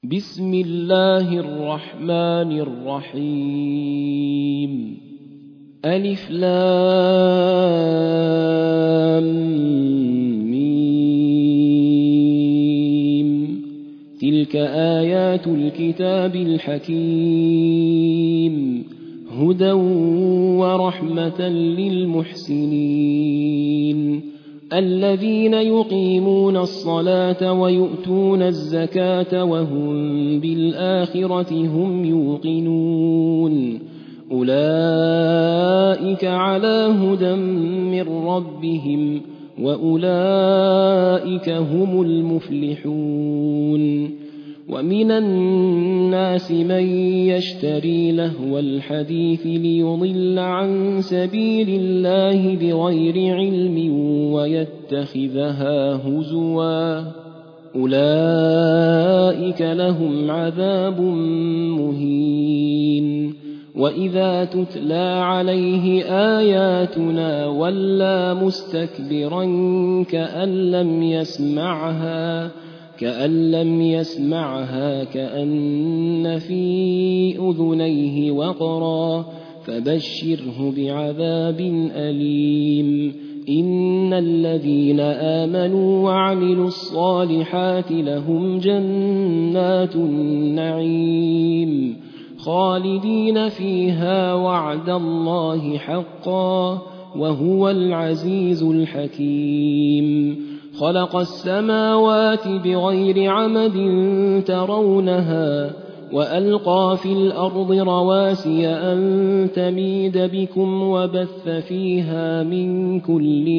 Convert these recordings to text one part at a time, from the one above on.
بسم الله الرحمن الرحيم ألف لام ميم تلك آيات الكتاب الحكيم هدى ورحمة للمحسنين الذين يقيمون الصلاة ويؤتون الزكاة وهم بالآخرة هم يوقنون أولئك على هدى من ربهم وأولئك هم المفلحون ومن الناس من يشتري لهو الحديث ليضل عن سبيل الله بغير علم ويتخذها هزوا أولئك لهم عذاب مهين وإذا تتلى عليه آياتنا ولى مستكبرا كأن لم يسمعها كأن في أذنيه وقرا فبشره بعذاب أليم إن الذين آمنوا وعملوا الصالحات لهم جنات النعيم خالدين فيها وعد الله حقا وهو العزيز الحكيم خلق السماوات بغير عمد ترونها وألقى في الأرض رواسي أن تميد بكم وبث فيها من كل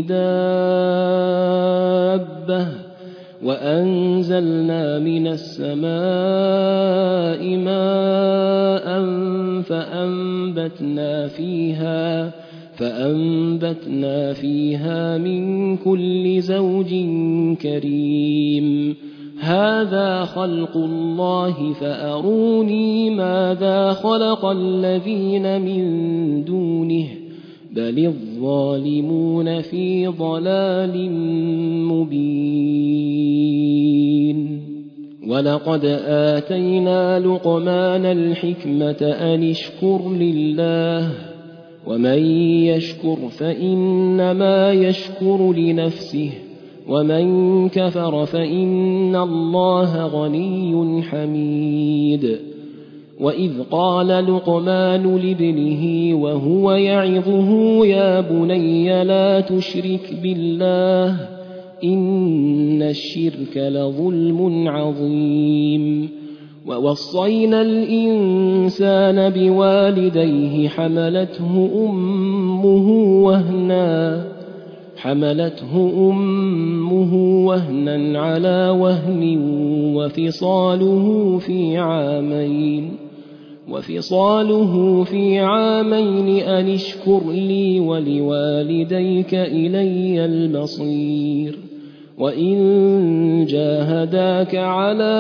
دابة وأنزلنا من السماء ماء فأنبتنا فيها من كل زوج كريم هذا خلق الله فأروني ماذا خلق الذين من دونه بل الظالمون في ضلال مبين ولقد آتينا لقمان الحكمة أن اشكر لله ومن يشكر فإنما يشكر لنفسه ومن كفر فإن الله غني حميد وإذ قال لقمان لابنه وهو يعظه يا بني لا تشرك بالله إن الشرك لظلم عظيم ووصينا الإنسان بوالديه حملته أمه وهنا على وهن وفصاله في عامين أن اشكر لي ولوالديك إلي المصير وإن جاهداك على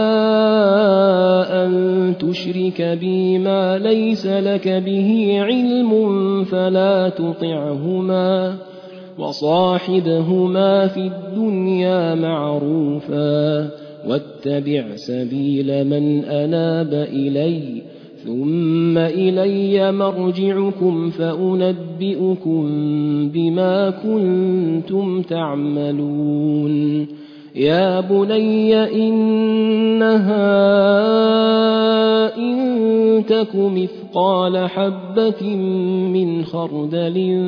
أن تشرك بي ما ليس لك به علم فلا تطعهما وصاحبهما في الدنيا معروفا واتبع سبيل من أناب إلي ثم إلي مرجعكم فأنبئكم بما كنتم تعملون يا بني إنها إن تك مثقال حبة من خردل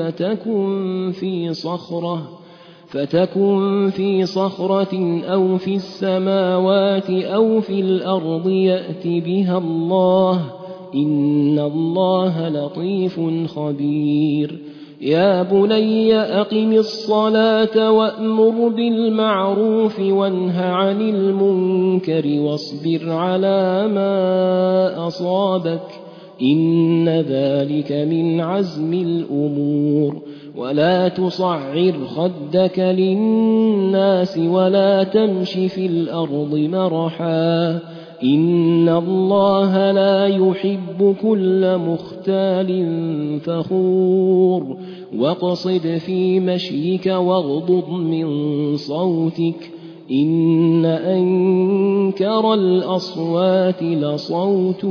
فتكن في صخرة أو في السماوات أو في الأرض يأت بها الله إن الله لطيف خبير يا بني أقم الصلاة وأمر بالمعروف وانه عن المنكر واصبر على ما أصابك إن ذلك من عزم الأمور ولا تصعر خدك للناس ولا تمش في الأرض مرحا إن الله لا يحب كل مختال فخور واقصد في مشيك واغضض من صوتك إن أنكر الأصوات لصوت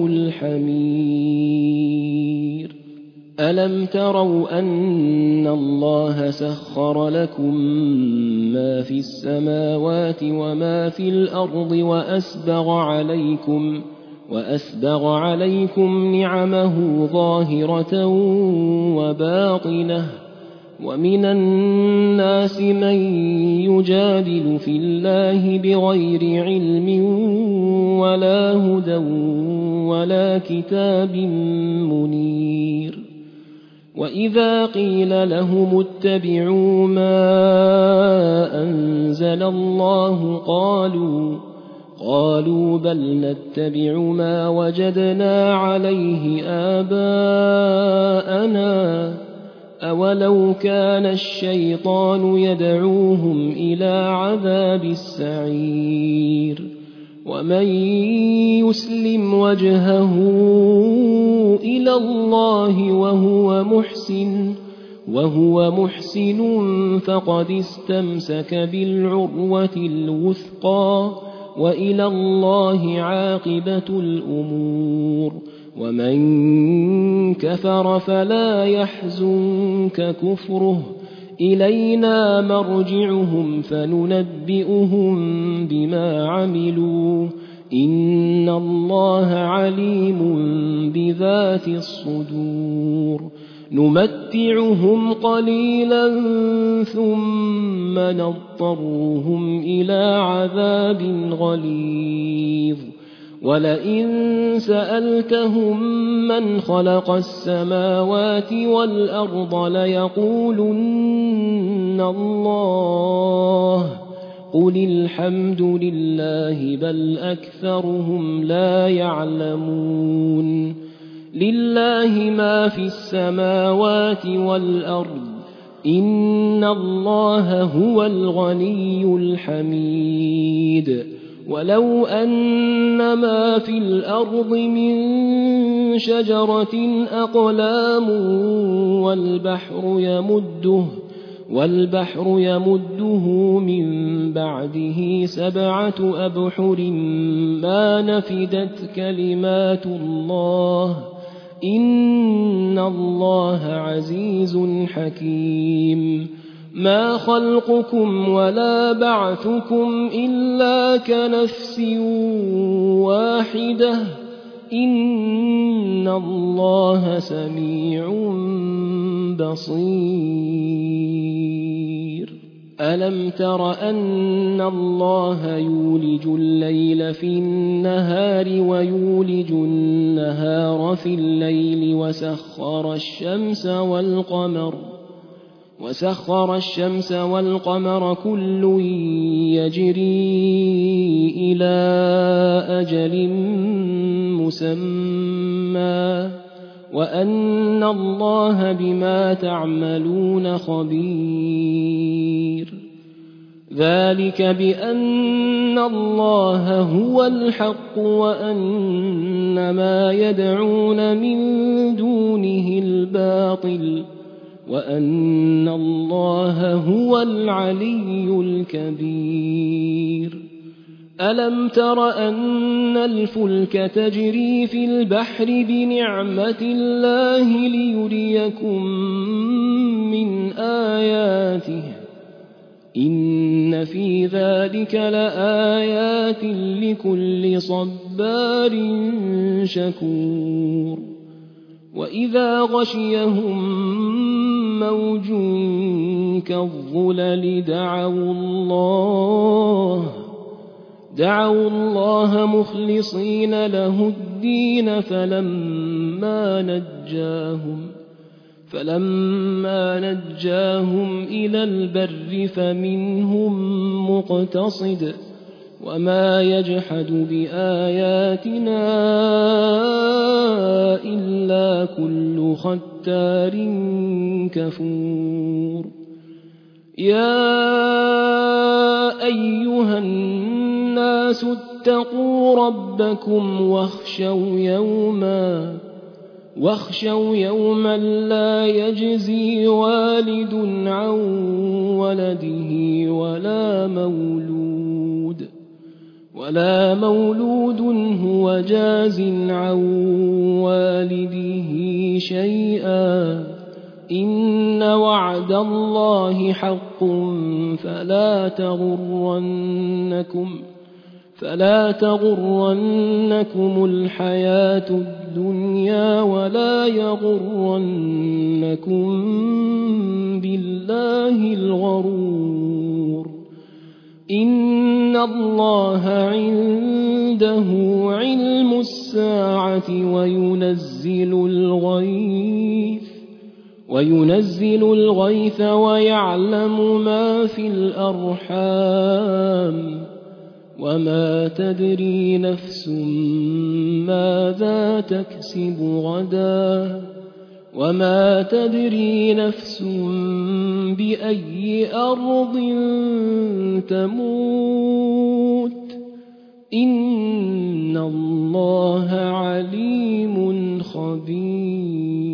الحمير ألم تروا أن الله سخر لكم ما في السماوات وما في الأرض وأسبغ عليكم نعمه ظاهرة وباطنة ومن الناس من يجادل في الله بغير علم ولا هدى ولا كتاب منير وإذا قيل لهم اتبعوا ما أنزل الله قالوا بل نتبع ما وجدنا عليه آباءنا أولو كان الشيطان يدعوهم إلى عذاب السعير ومن يسلم وجهه إلى الله وهو محسن فقد استمسك بالعروة الوثقى وإلى الله عاقبة الأمور ومن كفر فلا يحزنك كفره إلينا مرجعهم فننبئهم بما عملوا إن الله عليم بذات الصدور نمتعهم قليلا ثم نضطرهم إلى عذاب غليظ ولئن سألتهم من خلق السماوات والأرض ليقولن الله قل الحمد لله بل أكثرهم لا يعلمون لله ما في السماوات والأرض إن الله هو الغني الحميد ولو أن ما في الأرض من شجرة أقلام والبحر يمده من بعده 7 أبحر ما نفدت كلمات الله إن الله عزيز حكيم ما خلقكم ولا بعثكم إلا كنفس واحدة إن الله سميع بصير ألم تر أن الله يولج الليل في النهار ويولج النهار في الليل وسخر الشمس والقمر كل يجري إلى أجل مسمى وأن الله بما تعملون خبير ذلك بأن الله هو الحق وأن ما يدعون من دونه الباطل وأن الله هو العلي الكبير ألم تر أن الفلك تجري في البحر بنعمة الله ليريكم من آياته إن في ذلك لآيات لكل صبار شكور وإذا غشيهم موج كالظلل دعوا الله مخلصين له الدين فلما نجاهم إلى البر فمنهم مقتصد وما يجحد بآياتنا إلا كل ختار كفور يا أيها الناس اتقوا ربكم واخشوا واخشوا يوما لا يجزي والد عن ولده ولا مولود هو جاز عن والده شيئا إن وعد الله حق فلا تغرنكم الحياة الدنيا ولا يغرنكم بالله الغرور إن الله عنده علم الساعة وينزل الغيث ويعلم ما في الأرحام وما تدري نفس ماذا تكسب غدا وما تدري نفس بأي أرض تموت إن الله عليم خبير